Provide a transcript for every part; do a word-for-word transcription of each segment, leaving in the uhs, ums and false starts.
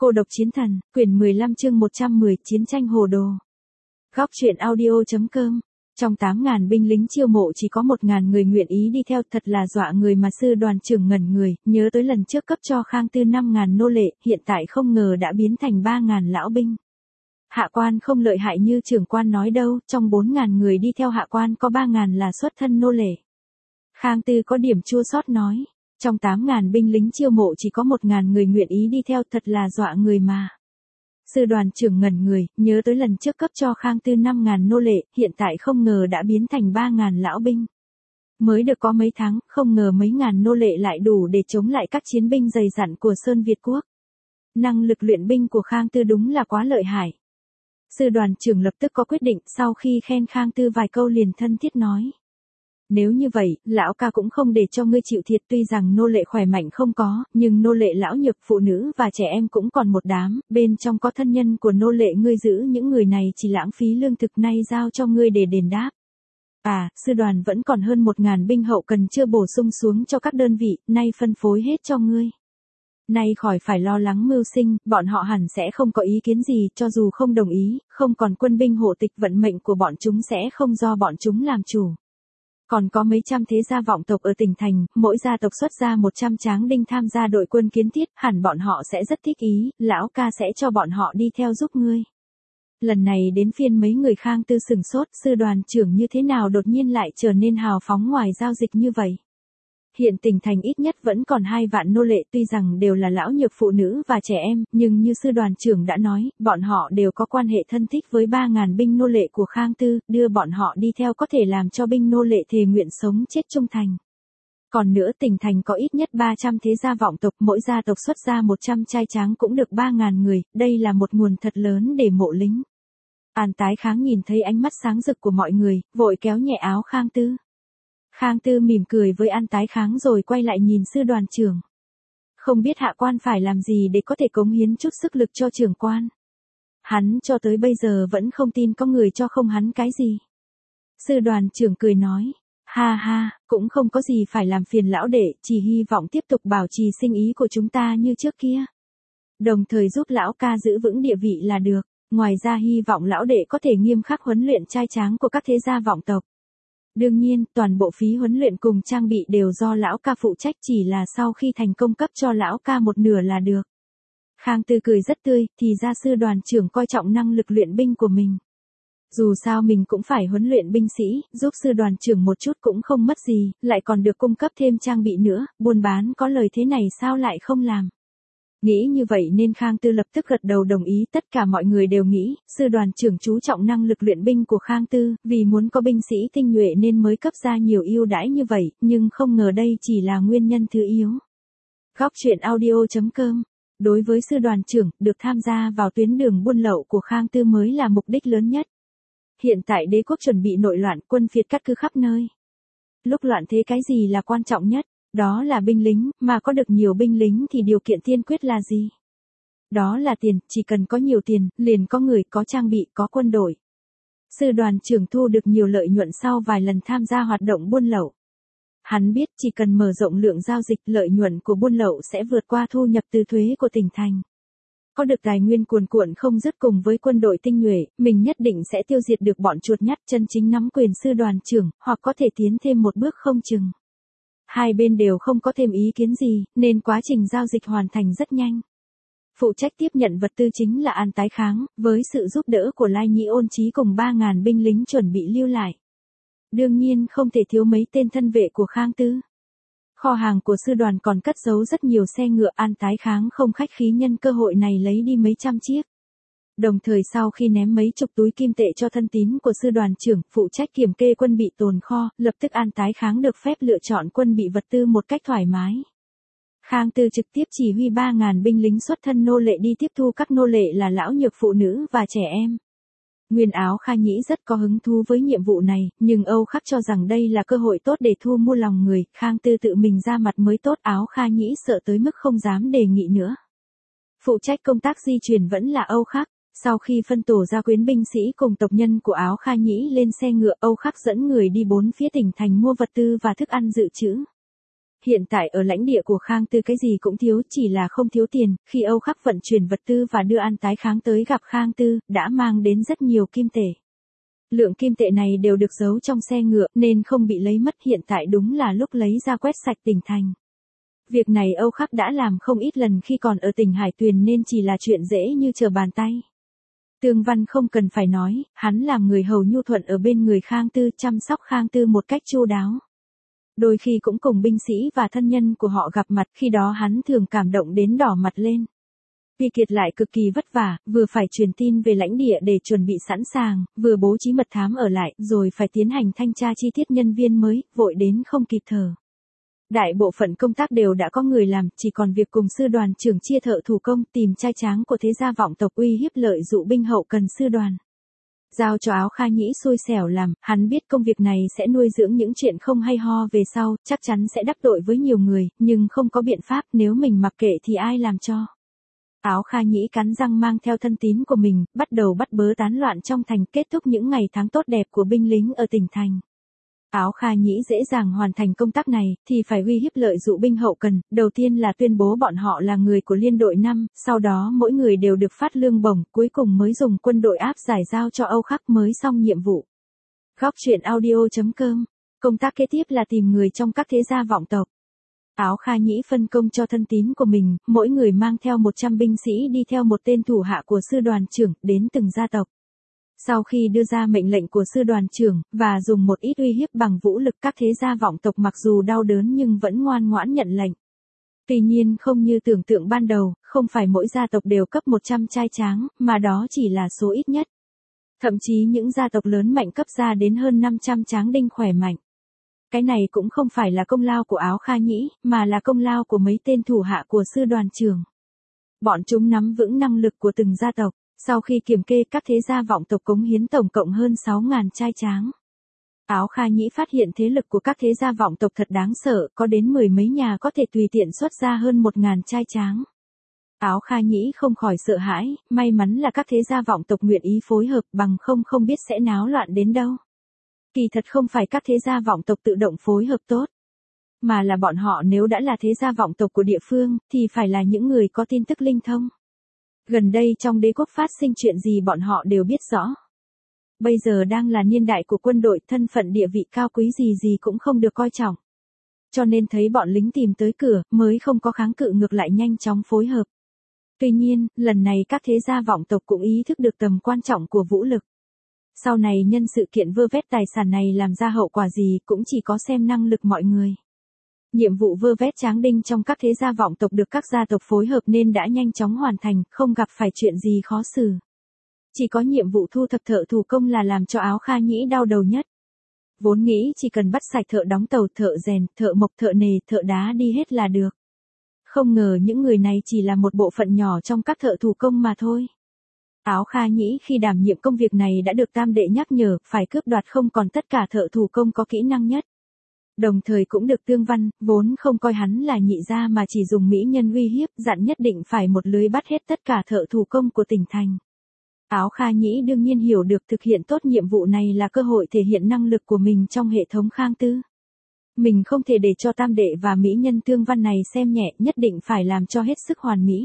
Cô độc chiến thần, quyển mười lăm chương một trăm mười, chiến tranh hồ đồ. Góc truyện audio.com. Trong tám ngàn binh lính chiêu mộ chỉ có một ngàn người nguyện ý đi theo, thật là dọa người mà. Sư đoàn trưởng ngẩn người, nhớ tới lần trước cấp cho Khang Tư năm ngàn nô lệ, hiện tại không ngờ đã biến thành ba ngàn lão binh. Hạ quan không lợi hại như trưởng quan nói đâu, trong bốn ngàn người đi theo hạ quan có ba ngàn là xuất thân nô lệ. Khang Tư có điểm chua xót nói. Trong tám ngàn binh lính chiêu mộ chỉ có một ngàn người nguyện ý đi theo, thật là dọa người mà. Sư đoàn trưởng ngẩn người, nhớ tới lần trước cấp cho Khang Tư năm ngàn nô lệ, hiện tại không ngờ đã biến thành ba ngàn lão binh. Mới được có mấy tháng, không ngờ mấy ngàn nô lệ lại đủ để chống lại các chiến binh dày dặn của Sơn Việt Quốc. Năng lực luyện binh của Khang Tư đúng là quá lợi hại. Sư đoàn trưởng lập tức có quyết định, sau khi khen Khang Tư vài câu liền thân thiết nói. Nếu như vậy, lão ca cũng không để cho ngươi chịu thiệt, tuy rằng nô lệ khỏe mạnh không có, nhưng nô lệ lão nhược, phụ nữ và trẻ em cũng còn một đám, bên trong có thân nhân của nô lệ, ngươi giữ những người này chỉ lãng phí lương thực, nay giao cho ngươi để đền đáp. À, sư đoàn vẫn còn hơn một ngàn binh hậu cần chưa bổ sung xuống cho các đơn vị, nay phân phối hết cho ngươi. Nay khỏi phải lo lắng mưu sinh, bọn họ hẳn sẽ không có ý kiến gì, cho dù không đồng ý, không còn quân binh hộ tịch, vận mệnh của bọn chúng sẽ không do bọn chúng làm chủ. Còn có mấy trăm thế gia vọng tộc ở tỉnh thành, mỗi gia tộc xuất ra một trăm tráng đinh tham gia đội quân kiến thiết, hẳn bọn họ sẽ rất thích ý, lão ca sẽ cho bọn họ đi theo giúp ngươi. Lần này đến phiên mấy người Khang Tư sừng sốt, sư đoàn trưởng như thế nào đột nhiên lại trở nên hào phóng ngoài giao dịch như vậy. Hiện tỉnh thành ít nhất vẫn còn hai vạn nô lệ, tuy rằng đều là lão nhược, phụ nữ và trẻ em, nhưng như sư đoàn trưởng đã nói, bọn họ đều có quan hệ thân thích với ba ngàn binh nô lệ của Khang Tư, đưa bọn họ đi theo có thể làm cho binh nô lệ thề nguyện sống chết trung thành. Còn nữa, tỉnh thành có ít nhất ba trăm thế gia vọng tộc, mỗi gia tộc xuất ra một trăm trai tráng cũng được ba ngàn người, đây là một nguồn thật lớn để mộ lính. An Tái Kháng nhìn thấy ánh mắt sáng rực của mọi người, vội kéo nhẹ áo Khang Tư. Khang Tư mỉm cười với An Tái Kháng rồi quay lại nhìn sư đoàn trưởng. Không biết hạ quan phải làm gì để có thể cống hiến chút sức lực cho trưởng quan. Hắn cho tới bây giờ vẫn không tin có người cho không hắn cái gì. Sư đoàn trưởng cười nói, ha ha, cũng không có gì phải làm phiền lão đệ, chỉ hy vọng tiếp tục bảo trì sinh ý của chúng ta như trước kia. Đồng thời giúp lão ca giữ vững địa vị là được, ngoài ra hy vọng lão đệ có thể nghiêm khắc huấn luyện trai tráng của các thế gia vọng tộc. Đương nhiên, toàn bộ phí huấn luyện cùng trang bị đều do lão ca phụ trách, chỉ là sau khi thành công cấp cho lão ca một nửa là được. Khang Tư cười rất tươi, thì ra sư đoàn trưởng coi trọng năng lực luyện binh của mình. Dù sao mình cũng phải huấn luyện binh sĩ, giúp sư đoàn trưởng một chút cũng không mất gì, lại còn được cung cấp thêm trang bị nữa, buôn bán có lời thế này sao lại không làm. Nghĩ như vậy nên Khang Tư lập tức gật đầu đồng ý, tất cả mọi người đều nghĩ, sư đoàn trưởng chú trọng năng lực luyện binh của Khang Tư, vì muốn có binh sĩ tinh nhuệ nên mới cấp ra nhiều ưu đãi như vậy, nhưng không ngờ đây chỉ là nguyên nhân thứ yếu. Góc truyện audio.com. Đối với sư đoàn trưởng, được tham gia vào tuyến đường buôn lậu của Khang Tư mới là mục đích lớn nhất. Hiện tại đế quốc chuẩn bị nội loạn, quân phiệt cắt cứ khắp nơi. Lúc loạn thế cái gì là quan trọng nhất? Đó là binh lính, mà có được nhiều binh lính thì điều kiện tiên quyết là gì? Đó là tiền, chỉ cần có nhiều tiền, liền có người, có trang bị, có quân đội. Sư đoàn trưởng thu được nhiều lợi nhuận sau vài lần tham gia hoạt động buôn lậu. Hắn biết chỉ cần mở rộng lượng giao dịch, lợi nhuận của buôn lậu sẽ vượt qua thu nhập từ thuế của tỉnh thành. Có được tài nguyên cuồn cuộn không dứt cùng với quân đội tinh nhuệ, mình nhất định sẽ tiêu diệt được bọn chuột nhắt chân chính nắm quyền sư đoàn trưởng, hoặc có thể tiến thêm một bước không chừng. Hai bên đều không có thêm ý kiến gì, nên quá trình giao dịch hoàn thành rất nhanh. Phụ trách tiếp nhận vật tư chính là An Tái Kháng, với sự giúp đỡ của Lai Nhĩ Ôn Chí cùng ba ngàn binh lính chuẩn bị lưu lại. Đương nhiên không thể thiếu mấy tên thân vệ của Khang Tư. Kho hàng của sư đoàn còn cất giấu rất nhiều xe ngựa, An Tái Kháng không khách khí nhân cơ hội này lấy đi mấy trăm chiếc. Đồng thời sau khi ném mấy chục túi kim tệ cho thân tín của sư đoàn trưởng, phụ trách kiểm kê quân bị tồn kho, lập tức An Tái Kháng được phép lựa chọn quân bị vật tư một cách thoải mái. Khang Tư trực tiếp chỉ huy ba ngàn binh lính xuất thân nô lệ đi tiếp thu các nô lệ là lão nhược, phụ nữ và trẻ em. Nguyên Áo Kha Nhĩ rất có hứng thú với nhiệm vụ này, nhưng Âu Khắc cho rằng đây là cơ hội tốt để thu mua lòng người, Khang Tư tự mình ra mặt mới tốt. Áo Kha Nhĩ sợ tới mức không dám đề nghị nữa. Phụ trách công tác di chuyển vẫn là Âu Khắc. Sau khi phân tổ ra quyến binh sĩ cùng tộc nhân của Áo Kha Nhĩ lên xe ngựa, Âu Khắc dẫn người đi bốn phía tỉnh thành mua vật tư và thức ăn dự trữ. hiện tại ở lãnh địa của Khang Tư cái gì cũng thiếu, chỉ là không thiếu tiền, khi Âu Khắc vận chuyển vật tư và đưa An Tái Kháng tới gặp Khang Tư, đã mang đến rất nhiều kim tệ. Lượng kim tệ này đều được giấu trong xe ngựa, nên không bị lấy mất, hiện tại đúng là lúc lấy ra quét sạch tỉnh thành. Việc này Âu Khắc đã làm không ít lần khi còn ở tỉnh Hải Tuyền nên chỉ là chuyện dễ như trở bàn tay. Tương Văn không cần phải nói, hắn làm người hầu nhu thuận ở bên người Khang Tư, chăm sóc Khang Tư một cách chu đáo. Đôi khi cũng cùng binh sĩ và thân nhân của họ gặp mặt, khi đó hắn thường cảm động đến đỏ mặt lên. Vì Kiệt lại cực kỳ vất vả, vừa phải truyền tin về lãnh địa để chuẩn bị sẵn sàng, vừa bố trí mật thám ở lại, rồi phải tiến hành thanh tra chi tiết nhân viên mới, vội đến không kịp thở. Đại bộ phận công tác đều đã có người làm, chỉ còn việc cùng sư đoàn trưởng chia thợ thủ công, tìm trai tráng của thế gia vọng tộc uy hiếp lợi dụ binh hậu cần sư đoàn. Giao cho Áo Kha Nhĩ xui xẻo làm, hắn biết công việc này sẽ nuôi dưỡng những chuyện không hay ho về sau, chắc chắn sẽ đắc tội với nhiều người, nhưng không có biện pháp, nếu mình mặc kệ thì ai làm cho. Áo Kha Nhĩ cắn răng mang theo thân tín của mình, bắt đầu bắt bớ tán loạn trong thành, kết thúc những ngày tháng tốt đẹp của binh lính ở tỉnh thành. Áo Kha Nhĩ dễ dàng hoàn thành công tác này, thì phải uy hiếp lợi dụ binh hậu cần, đầu tiên là tuyên bố bọn họ là người của liên đội năm, sau đó mỗi người đều được phát lương bổng, cuối cùng mới dùng quân đội áp giải giao cho Âu Khắc mới xong nhiệm vụ. Góc truyện audio chấm com. Công tác kế tiếp là tìm người trong các thế gia vọng tộc. Áo Kha Nhĩ phân công cho thân tín của mình, mỗi người mang theo một trăm binh sĩ đi theo một tên thủ hạ của sư đoàn trưởng, đến từng gia tộc. Sau khi đưa ra mệnh lệnh của sư đoàn trưởng, và dùng một ít uy hiếp bằng vũ lực, các thế gia vọng tộc mặc dù đau đớn nhưng vẫn ngoan ngoãn nhận lệnh. Tuy nhiên không như tưởng tượng ban đầu, không phải mỗi gia tộc đều cấp một trăm trai tráng, mà đó chỉ là số ít nhất. Thậm chí những gia tộc lớn mạnh cấp ra đến hơn năm trăm tráng đinh khỏe mạnh. Cái này cũng không phải là công lao của Áo Kha Nhĩ, mà là công lao của mấy tên thủ hạ của sư đoàn trưởng. Bọn chúng nắm vững năng lực của từng gia tộc. Sau khi kiểm kê, các thế gia vọng tộc cống hiến tổng cộng hơn sáu nghìn trai tráng. Áo Kha Nhĩ phát hiện thế lực của các thế gia vọng tộc thật đáng sợ, có đến mười mấy nhà có thể tùy tiện xuất ra hơn một nghìn trai tráng. Áo Kha Nhĩ không khỏi sợ hãi, may mắn là các thế gia vọng tộc nguyện ý phối hợp, bằng không không biết sẽ náo loạn đến đâu. Kỳ thật không phải các thế gia vọng tộc tự động phối hợp tốt, mà là bọn họ nếu đã là thế gia vọng tộc của địa phương, thì phải là những người có tin tức linh thông. Gần đây trong đế quốc phát sinh chuyện gì bọn họ đều biết rõ. Bây giờ đang là niên đại của quân đội, thân phận địa vị cao quý gì gì cũng không được coi trọng. Cho nên thấy bọn lính tìm tới cửa, mới không có kháng cự, ngược lại nhanh chóng phối hợp. Tuy nhiên, lần này các thế gia vọng tộc cũng ý thức được tầm quan trọng của vũ lực. Sau này nhân sự kiện vơ vét tài sản này làm ra hậu quả gì cũng chỉ có xem năng lực mọi người. Nhiệm vụ vơ vét tráng đinh trong các thế gia vọng tộc được các gia tộc phối hợp nên đã nhanh chóng hoàn thành, không gặp phải chuyện gì khó xử. Chỉ có nhiệm vụ thu thập thợ thủ công là làm cho Áo Kha Nhĩ đau đầu nhất. Vốn nghĩ chỉ cần bắt sạch thợ đóng tàu, thợ rèn, thợ mộc, thợ nề, thợ đá đi hết là được. Không ngờ những người này chỉ là một bộ phận nhỏ trong các thợ thủ công mà thôi. Áo Kha Nhĩ khi đảm nhiệm công việc này đã được tam đệ nhắc nhở, phải cướp đoạt không còn tất cả thợ thủ công có kỹ năng nhất. Đồng thời cũng được Tương Văn, vốn không coi hắn là nhị gia mà chỉ dùng mỹ nhân uy hiếp, dặn nhất định phải một lưới bắt hết tất cả thợ thủ công của tỉnh thành. Áo Kha Nhĩ đương nhiên hiểu được thực hiện tốt nhiệm vụ này là cơ hội thể hiện năng lực của mình trong hệ thống Khang Tư. Mình không thể để cho tam đệ và mỹ nhân Tương Văn này xem nhẹ, nhất định phải làm cho hết sức hoàn mỹ.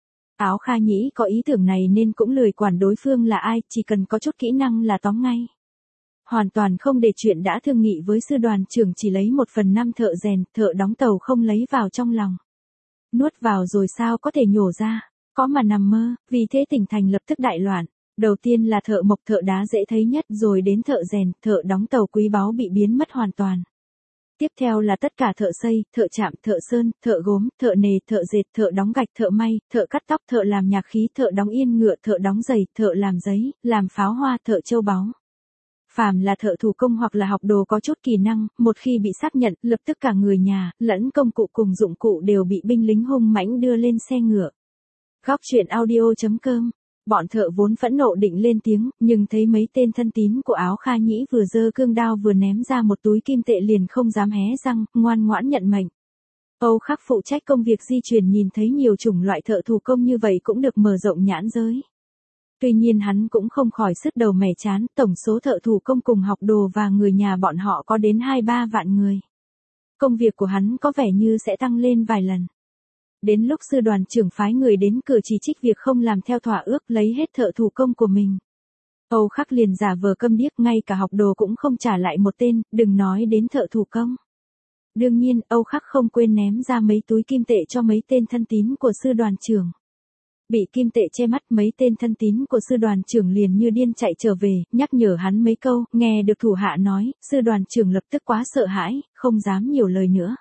Áo Kha Nhĩ có ý tưởng này nên cũng lười quản đối phương là ai, chỉ cần có chút kỹ năng là tóm ngay. Hoàn toàn không để chuyện đã thương nghị với sư đoàn trưởng chỉ lấy một phần năm thợ rèn, thợ đóng tàu không lấy vào trong lòng. Nuốt vào rồi sao có thể nhổ ra, có mà nằm mơ, vì thế tỉnh thành lập tức đại loạn. Đầu tiên là thợ mộc, thợ đá dễ thấy nhất, rồi đến thợ rèn, thợ đóng tàu quý báu bị biến mất hoàn toàn. Tiếp theo là tất cả thợ xây, thợ chạm, thợ sơn, thợ gốm, thợ nề, thợ dệt, thợ đóng gạch, thợ may, thợ cắt tóc, thợ làm nhạc khí, thợ đóng yên ngựa, thợ đóng giày, thợ làm giấy, làm pháo hoa, thợ châu báu. Phàm là thợ thủ công hoặc là học đồ có chút kỳ năng, một khi bị xác nhận, lập tức cả người nhà, lẫn công cụ cùng dụng cụ đều bị binh lính hung mãnh đưa lên xe ngựa. Góc truyện audio chấm com. Bọn thợ vốn phẫn nộ định lên tiếng, nhưng thấy mấy tên thân tín của Áo Kha Nhĩ vừa giơ cương đao vừa ném ra một túi kim tệ liền không dám hé răng, ngoan ngoãn nhận mệnh. Âu Khắc phụ trách công việc di chuyển nhìn thấy nhiều chủng loại thợ thủ công như vậy cũng được mở rộng nhãn giới. Tuy nhiên hắn cũng không khỏi sứt đầu mẻ chán, tổng số thợ thủ công cùng học đồ và người nhà bọn họ có đến hai ba vạn người. Công việc của hắn có vẻ như sẽ tăng lên vài lần. Đến lúc sư đoàn trưởng phái người đến cửa chỉ trích việc không làm theo thỏa ước, lấy hết thợ thủ công của mình. Âu Khắc liền giả vờ câm điếc, ngay cả học đồ cũng không trả lại một tên, đừng nói đến thợ thủ công. Đương nhiên, Âu Khắc không quên ném ra mấy túi kim tệ cho mấy tên thân tín của sư đoàn trưởng. Bị kim tệ che mắt, mấy tên thân tín của sư đoàn trưởng liền như điên chạy trở về, nhắc nhở hắn mấy câu, nghe được thủ hạ nói, sư đoàn trưởng lập tức quá sợ hãi, không dám nhiều lời nữa.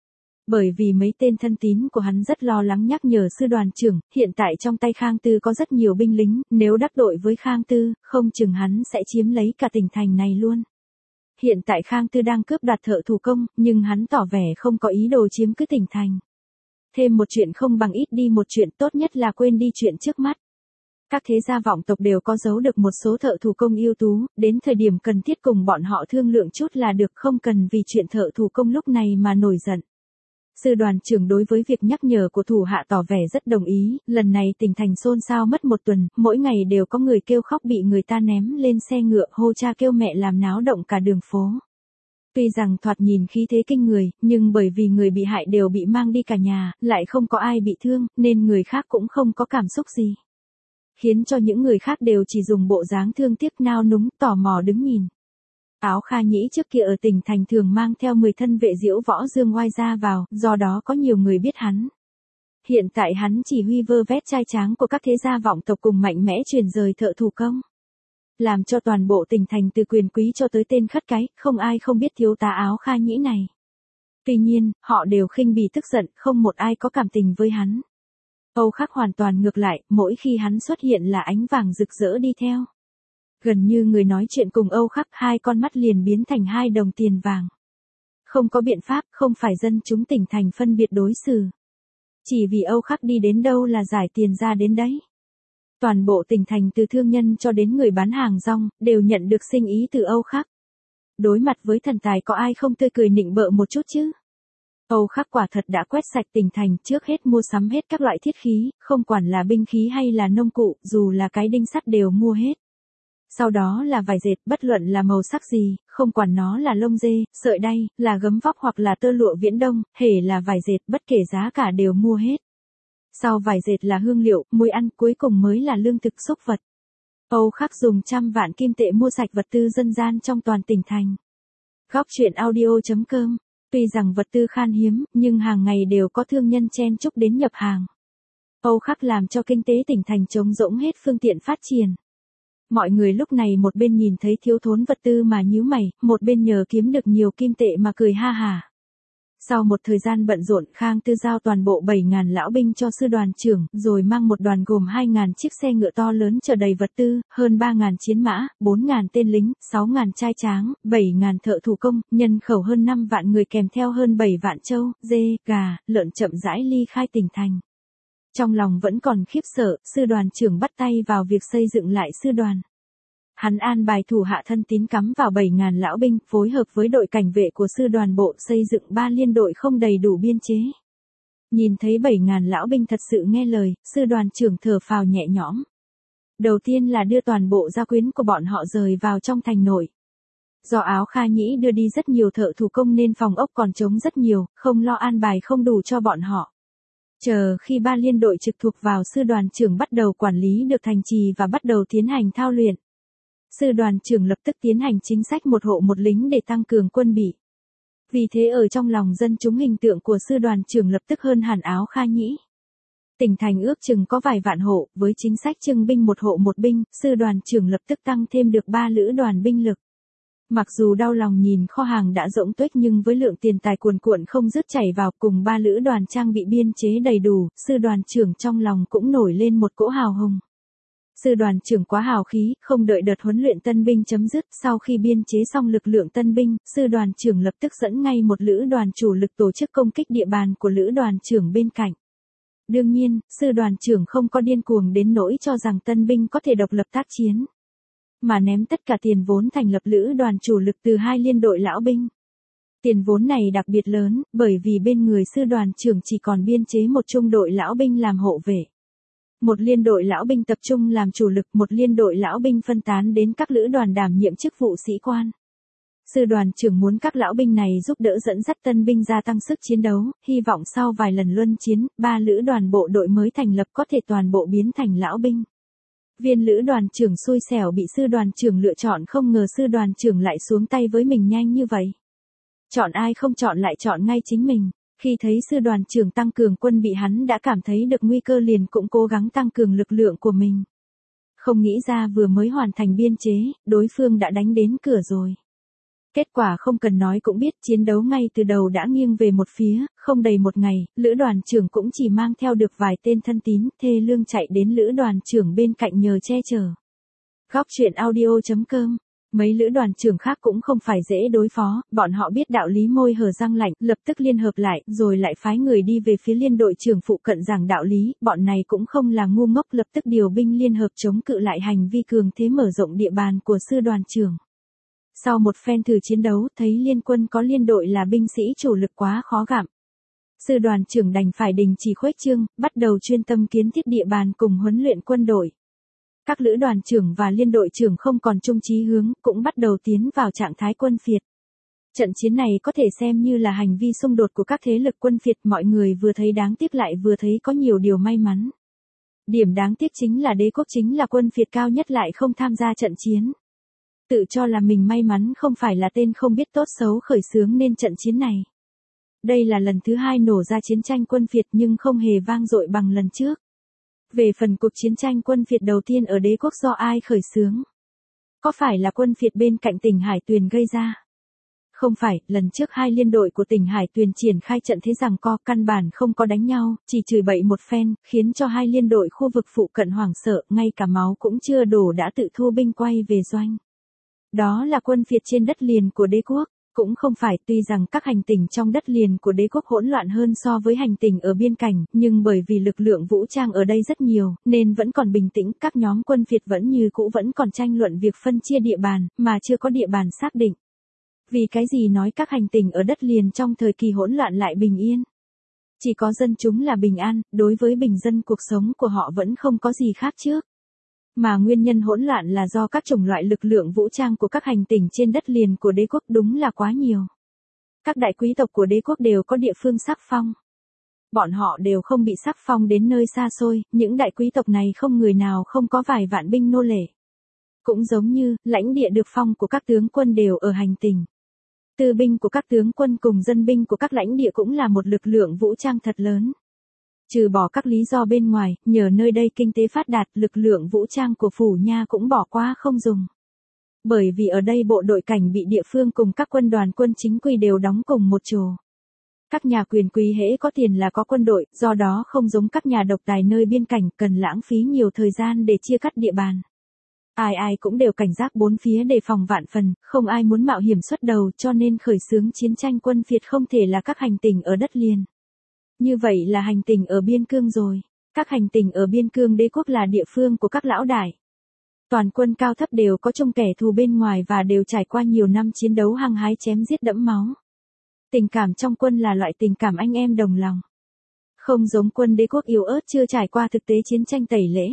Bởi vì mấy tên thân tín của hắn rất lo lắng nhắc nhở sư đoàn trưởng, hiện tại trong tay Khang Tư có rất nhiều binh lính, nếu đắc tội với Khang Tư, không chừng hắn sẽ chiếm lấy cả tỉnh thành này luôn. Hiện tại Khang Tư đang cướp đoạt thợ thủ công, nhưng hắn tỏ vẻ không có ý đồ chiếm cứ tỉnh thành. Thêm một chuyện không bằng ít đi một chuyện, tốt nhất là quên đi chuyện trước mắt. Các thế gia vọng tộc đều có giấu được một số thợ thủ công ưu tú, đến thời điểm cần thiết cùng bọn họ thương lượng chút là được, không cần vì chuyện thợ thủ công lúc này mà nổi giận. Sư đoàn trưởng đối với việc nhắc nhở của thủ hạ tỏ vẻ rất đồng ý, lần này tỉnh thành xôn xao mất một tuần, mỗi ngày đều có người kêu khóc bị người ta ném lên xe ngựa, hô cha kêu mẹ làm náo động cả đường phố. Tuy rằng thoạt nhìn khí thế kinh người, nhưng bởi vì người bị hại đều bị mang đi cả nhà, lại không có ai bị thương, nên người khác cũng không có cảm xúc gì. Khiến cho những người khác đều chỉ dùng bộ dáng thương tiếc nao núng, tò mò đứng nhìn. Áo Kha Nhĩ trước kia ở tỉnh thành thường mang theo mười thân vệ diễu võ dương oai ra vào, do đó có nhiều người biết hắn. Hiện tại hắn chỉ huy vơ vét trai tráng của các thế gia vọng tộc cùng mạnh mẽ truyền rời thợ thủ công. Làm cho toàn bộ tỉnh thành từ quyền quý cho tới tên khất cái, không ai không biết thiếu tá Áo Kha Nhĩ này. Tuy nhiên, họ đều khinh bỉ tức giận, không một ai có cảm tình với hắn. Âu Khắc hoàn toàn ngược lại, mỗi khi hắn xuất hiện là ánh vàng rực rỡ đi theo. Gần như người nói chuyện cùng Âu Khắc, hai con mắt liền biến thành hai đồng tiền vàng. Không có biện pháp, không phải dân chúng tỉnh thành phân biệt đối xử. Chỉ vì Âu Khắc đi đến đâu là giải tiền ra đến đấy. Toàn bộ tỉnh thành từ thương nhân cho đến người bán hàng rong, đều nhận được sinh ý từ Âu Khắc. Đối mặt với thần tài có ai không tươi cười nịnh bợ một chút chứ? Âu Khắc quả thật đã quét sạch tỉnh thành, trước hết mua sắm hết các loại thiết khí, không quản là binh khí hay là nông cụ, dù là cái đinh sắt đều mua hết. Sau đó là vải dệt, bất luận là màu sắc gì, không quản nó là lông dê, sợi đay, là gấm vóc hoặc là tơ lụa Viễn Đông, hễ là vải dệt, bất kể giá cả đều mua hết. Sau vải dệt là hương liệu, muối ăn, cuối cùng mới là lương thực xúc vật. Âu Khắc dùng trăm vạn kim tệ mua sạch vật tư dân gian trong toàn tỉnh thành. Góc truyện audio chấm com. Tuy rằng vật tư khan hiếm, nhưng hàng ngày đều có thương nhân chen chúc đến nhập hàng. Âu Khắc làm cho kinh tế tỉnh thành trống rỗng hết phương tiện phát triển. Mọi người lúc này một bên nhìn thấy thiếu thốn vật tư mà nhíu mày, một bên nhờ kiếm được nhiều kim tệ mà cười ha hả. Sau một thời gian bận rộn, Khang Tư giao toàn bộ bảy nghìn lão binh cho sư đoàn trưởng, rồi mang một đoàn gồm hai nghìn chiếc xe ngựa to lớn chở đầy vật tư, hơn ba nghìn chiến mã, bốn nghìn tên lính, sáu nghìn trai tráng, bảy nghìn thợ thủ công, nhân khẩu hơn năm vạn người kèm theo hơn bảy vạn trâu, dê, gà, lợn chậm rãi ly khai tỉnh thành. Trong lòng vẫn còn khiếp sợ, sư đoàn trưởng bắt tay vào việc xây dựng lại sư đoàn. Hắn an bài thủ hạ thân tín cắm vào bảy nghìn lão binh, phối hợp với đội cảnh vệ của sư đoàn bộ xây dựng ba liên đội không đầy đủ biên chế. Nhìn thấy bảy nghìn lão binh thật sự nghe lời, sư đoàn trưởng thở phào nhẹ nhõm. Đầu tiên là đưa toàn bộ gia quyến của bọn họ rời vào trong thành nội. Do Áo Kha Nhĩ đưa đi rất nhiều thợ thủ công nên phòng ốc còn trống rất nhiều, không lo an bài không đủ cho bọn họ. Chờ khi ba liên đội trực thuộc vào sư đoàn trưởng bắt đầu quản lý được thành trì và bắt đầu tiến hành thao luyện. Sư đoàn trưởng lập tức tiến hành chính sách một hộ một lính để tăng cường quân bị. Vì thế ở trong lòng dân chúng hình tượng của sư đoàn trưởng lập tức hơn hẳn Áo Kha Nhĩ. Tỉnh thành ước chừng có vài vạn hộ, với chính sách trưng binh một hộ một binh, sư đoàn trưởng lập tức tăng thêm được ba lữ đoàn binh lực. Mặc dù đau lòng nhìn kho hàng đã rỗng tuếch nhưng với lượng tiền tài cuồn cuộn không dứt chảy vào cùng ba lữ đoàn trang bị biên chế đầy đủ, sư đoàn trưởng trong lòng cũng nổi lên một cỗ hào hùng. Sư đoàn trưởng quá hào khí, không đợi đợt huấn luyện tân binh chấm dứt, sau khi biên chế xong lực lượng tân binh, sư đoàn trưởng lập tức dẫn ngay một lữ đoàn chủ lực tổ chức công kích địa bàn của lữ đoàn trưởng bên cạnh. Đương nhiên, sư đoàn trưởng không có điên cuồng đến nỗi cho rằng tân binh có thể độc lập tác chiến, mà ném tất cả tiền vốn thành lập lữ đoàn chủ lực từ hai liên đội lão binh. Tiền vốn này đặc biệt lớn, bởi vì bên người sư đoàn trưởng chỉ còn biên chế một trung đội lão binh làm hộ vệ. Một liên đội lão binh tập trung làm chủ lực, một liên đội lão binh phân tán đến các lữ đoàn đảm nhiệm chức vụ sĩ quan. Sư đoàn trưởng muốn các lão binh này giúp đỡ dẫn dắt tân binh gia tăng sức chiến đấu, hy vọng sau vài lần luân chiến, ba lữ đoàn bộ đội mới thành lập có thể toàn bộ biến thành lão binh. Viên lữ đoàn trưởng xui xẻo bị sư đoàn trưởng lựa chọn, không ngờ sư đoàn trưởng lại xuống tay với mình nhanh như vậy. Chọn ai không chọn lại chọn ngay chính mình. Khi thấy sư đoàn trưởng tăng cường quân bị hắn đã cảm thấy được nguy cơ liền cũng cố gắng tăng cường lực lượng của mình. Không nghĩ ra vừa mới hoàn thành biên chế, đối phương đã đánh đến cửa rồi. Kết quả không cần nói cũng biết, chiến đấu ngay từ đầu đã nghiêng về một phía, không đầy một ngày, lữ đoàn trưởng cũng chỉ mang theo được vài tên thân tín, thê lương chạy đến lữ đoàn trưởng bên cạnh nhờ che chở. Góc truyện audio chấm com. Mấy lữ đoàn trưởng khác cũng không phải dễ đối phó, bọn họ biết đạo lý môi hở răng lạnh, lập tức liên hợp lại, rồi lại phái người đi về phía liên đội trưởng phụ cận giảng đạo lý, bọn này cũng không là ngu ngốc, lập tức điều binh liên hợp chống cự lại hành vi cường thế mở rộng địa bàn của sư đoàn trưởng. Sau một phen thử chiến đấu, thấy liên quân có liên đội là binh sĩ chủ lực quá khó gặm. Sư đoàn trưởng đành phải đình chỉ khuếch trương, bắt đầu chuyên tâm kiến thiết địa bàn cùng huấn luyện quân đội. Các lữ đoàn trưởng và liên đội trưởng không còn chung chí hướng, cũng bắt đầu tiến vào trạng thái quân phiệt. Trận chiến này có thể xem như là hành vi xung đột của các thế lực quân phiệt, mọi người vừa thấy đáng tiếc lại vừa thấy có nhiều điều may mắn. Điểm đáng tiếc chính là đế quốc chính là quân phiệt cao nhất lại không tham gia trận chiến. Tự cho là mình may mắn không phải là tên không biết tốt xấu khởi xướng nên trận chiến này. Đây là lần thứ hai nổ ra chiến tranh quân phiệt nhưng không hề vang dội bằng lần trước. Về phần cuộc chiến tranh quân phiệt đầu tiên ở đế quốc do ai khởi xướng? Có phải là quân phiệt bên cạnh tỉnh Hải Tuyền gây ra? Không phải, lần trước hai liên đội của tỉnh Hải Tuyền triển khai trận thế giằng co, căn bản không có đánh nhau, chỉ chửi bậy một phen, khiến cho hai liên đội khu vực phụ cận hoảng sợ, ngay cả máu cũng chưa đổ đã tự thu binh quay về doanh. Đó là quân phiệt trên đất liền của đế quốc. Cũng không phải, tuy rằng các hành tinh trong đất liền của đế quốc hỗn loạn hơn so với hành tinh ở biên cảnh, nhưng bởi vì lực lượng vũ trang ở đây rất nhiều, nên vẫn còn bình tĩnh, các nhóm quân phiệt vẫn như cũ vẫn còn tranh luận việc phân chia địa bàn, mà chưa có địa bàn xác định. Vì cái gì nói các hành tinh ở đất liền trong thời kỳ hỗn loạn lại bình yên? Chỉ có dân chúng là bình an, đối với bình dân cuộc sống của họ vẫn không có gì khác trước. Mà nguyên nhân hỗn loạn là do các chủng loại lực lượng vũ trang của các hành tinh trên đất liền của đế quốc đúng là quá nhiều. Các đại quý tộc của đế quốc đều có địa phương sắc phong. Bọn họ đều không bị sắc phong đến nơi xa xôi, những đại quý tộc này không người nào không có vài vạn binh nô lệ. Cũng giống như, lãnh địa được phong của các tướng quân đều ở hành tinh. Tư binh của các tướng quân cùng dân binh của các lãnh địa cũng là một lực lượng vũ trang thật lớn. Trừ bỏ các lý do bên ngoài, nhờ nơi đây kinh tế phát đạt, lực lượng vũ trang của phủ nha cũng bỏ qua không dùng. Bởi vì ở đây bộ đội cảnh bị địa phương cùng các quân đoàn quân chính quy đều đóng cùng một chỗ. Các nhà quyền quý hễ có tiền là có quân đội, do đó không giống các nhà độc tài nơi biên cảnh cần lãng phí nhiều thời gian để chia cắt địa bàn. Ai ai cũng đều cảnh giác bốn phía đề phòng vạn phần, không ai muốn mạo hiểm xuất đầu cho nên khởi xướng chiến tranh quân phiệt không thể là các hành tinh ở đất liền. Như vậy là hành tinh ở biên cương rồi. Các hành tinh ở biên cương đế quốc là địa phương của các lão đại. Toàn quân cao thấp đều có chung kẻ thù bên ngoài và đều trải qua nhiều năm chiến đấu hăng hái chém giết đẫm máu. Tình cảm trong quân là loại tình cảm anh em đồng lòng. Không giống quân đế quốc yếu ớt chưa trải qua thực tế chiến tranh tẩy lễ.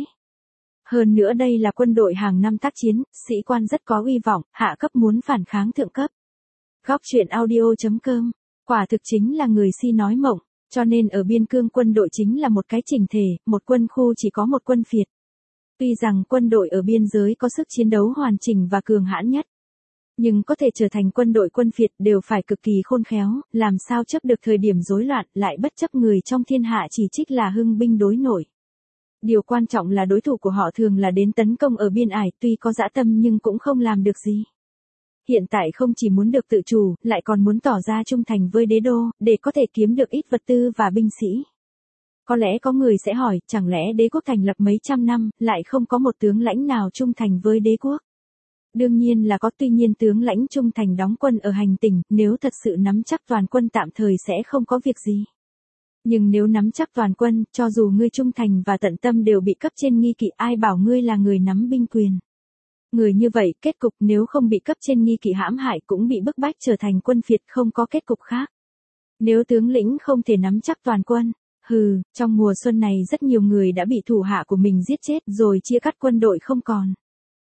Hơn nữa đây là quân đội hàng năm tác chiến, sĩ quan rất có uy vọng, hạ cấp muốn phản kháng thượng cấp. Góc truyện audio chấm com. Quả thực chính là người si nói mộng. Cho nên ở biên cương quân đội chính là một cái chỉnh thể, một quân khu chỉ có một quân phiệt. Tuy rằng quân đội ở biên giới có sức chiến đấu hoàn chỉnh và cường hãn nhất. Nhưng có thể trở thành quân đội quân phiệt đều phải cực kỳ khôn khéo, làm sao chấp được thời điểm rối loạn, lại bất chấp người trong thiên hạ chỉ trích là hưng binh đối nội. Điều quan trọng là đối thủ của họ thường là đến tấn công ở biên ải, tuy có dã tâm nhưng cũng không làm được gì. Hiện tại không chỉ muốn được tự chủ, lại còn muốn tỏ ra trung thành với đế đô, để có thể kiếm được ít vật tư và binh sĩ. Có lẽ có người sẽ hỏi, chẳng lẽ đế quốc thành lập mấy trăm năm, lại không có một tướng lãnh nào trung thành với đế quốc? Đương nhiên là có, tuy nhiên tướng lãnh trung thành đóng quân ở hành tinh, nếu thật sự nắm chắc toàn quân tạm thời sẽ không có việc gì. Nhưng nếu nắm chắc toàn quân, cho dù ngươi trung thành và tận tâm đều bị cấp trên nghi kỵ, ai bảo ngươi là người nắm binh quyền. Người như vậy, kết cục nếu không bị cấp trên nghi kỵ hãm hại cũng bị bức bách trở thành quân phiệt, không có kết cục khác. Nếu tướng lĩnh không thể nắm chắc toàn quân, hừ, trong mùa xuân này rất nhiều người đã bị thủ hạ của mình giết chết rồi chia cắt quân đội không còn.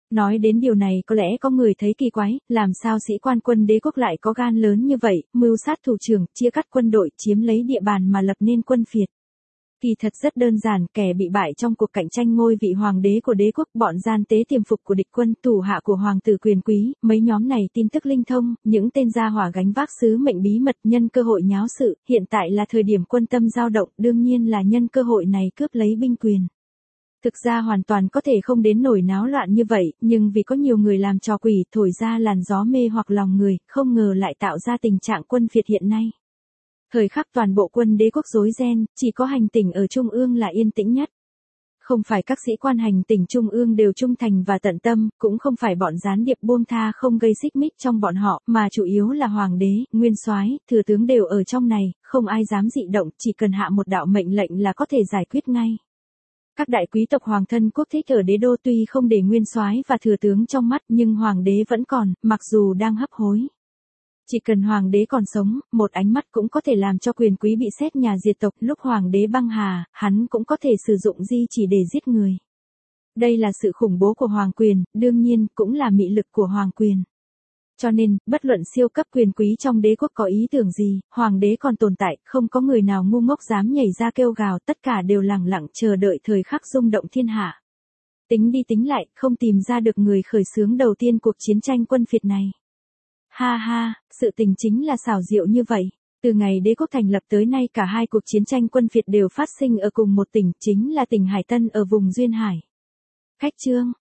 Nói đến điều này có lẽ có người thấy kỳ quái, làm sao sĩ quan quân đế quốc lại có gan lớn như vậy, mưu sát thủ trưởng, chia cắt quân đội, chiếm lấy địa bàn mà lập nên quân phiệt. Kỳ thật rất đơn giản, kẻ bị bại trong cuộc cạnh tranh ngôi vị hoàng đế của đế quốc, bọn gian tế tiềm phục của địch quân, thủ hạ của hoàng tử quyền quý, mấy nhóm này tin tức linh thông, những tên gia hỏa gánh vác sứ mệnh bí mật, nhân cơ hội nháo sự, hiện tại là thời điểm quân tâm dao động, đương nhiên là nhân cơ hội này cướp lấy binh quyền. Thực ra hoàn toàn có thể không đến nổi náo loạn như vậy, nhưng vì có nhiều người làm trò quỷ, thổi ra làn gió mê hoặc lòng người, không ngờ lại tạo ra tình trạng quân phiệt hiện nay. Thời khắc toàn bộ quân đế quốc rối ren, chỉ có hành tỉnh ở Trung ương là yên tĩnh nhất. Không phải các sĩ quan hành tỉnh Trung ương đều trung thành và tận tâm, cũng không phải bọn gián điệp buông tha không gây xích mích trong bọn họ, mà chủ yếu là hoàng đế, nguyên soái, thừa tướng đều ở trong này, không ai dám dị động, chỉ cần hạ một đạo mệnh lệnh là có thể giải quyết ngay. Các đại quý tộc hoàng thân quốc thích ở đế đô tuy không để nguyên soái và thừa tướng trong mắt nhưng hoàng đế vẫn còn, mặc dù đang hấp hối. Chỉ cần hoàng đế còn sống, một ánh mắt cũng có thể làm cho quyền quý bị xét nhà diệt tộc, lúc hoàng đế băng hà, hắn cũng có thể sử dụng di chỉ để giết người. Đây là sự khủng bố của hoàng quyền, đương nhiên cũng là mị lực của hoàng quyền. Cho nên, bất luận siêu cấp quyền quý trong đế quốc có ý tưởng gì, hoàng đế còn tồn tại, không có người nào ngu ngốc dám nhảy ra kêu gào, tất cả đều lặng lặng chờ đợi thời khắc rung động thiên hạ. Tính đi tính lại, không tìm ra được người khởi xướng đầu tiên cuộc chiến tranh quân phiệt này. Ha ha, sự tình chính là xảo diệu như vậy. Từ ngày đế quốc thành lập tới nay cả hai cuộc chiến tranh quân phiệt đều phát sinh ở cùng một tỉnh, chính là tỉnh Hải Tân ở vùng Duyên Hải. Khách chương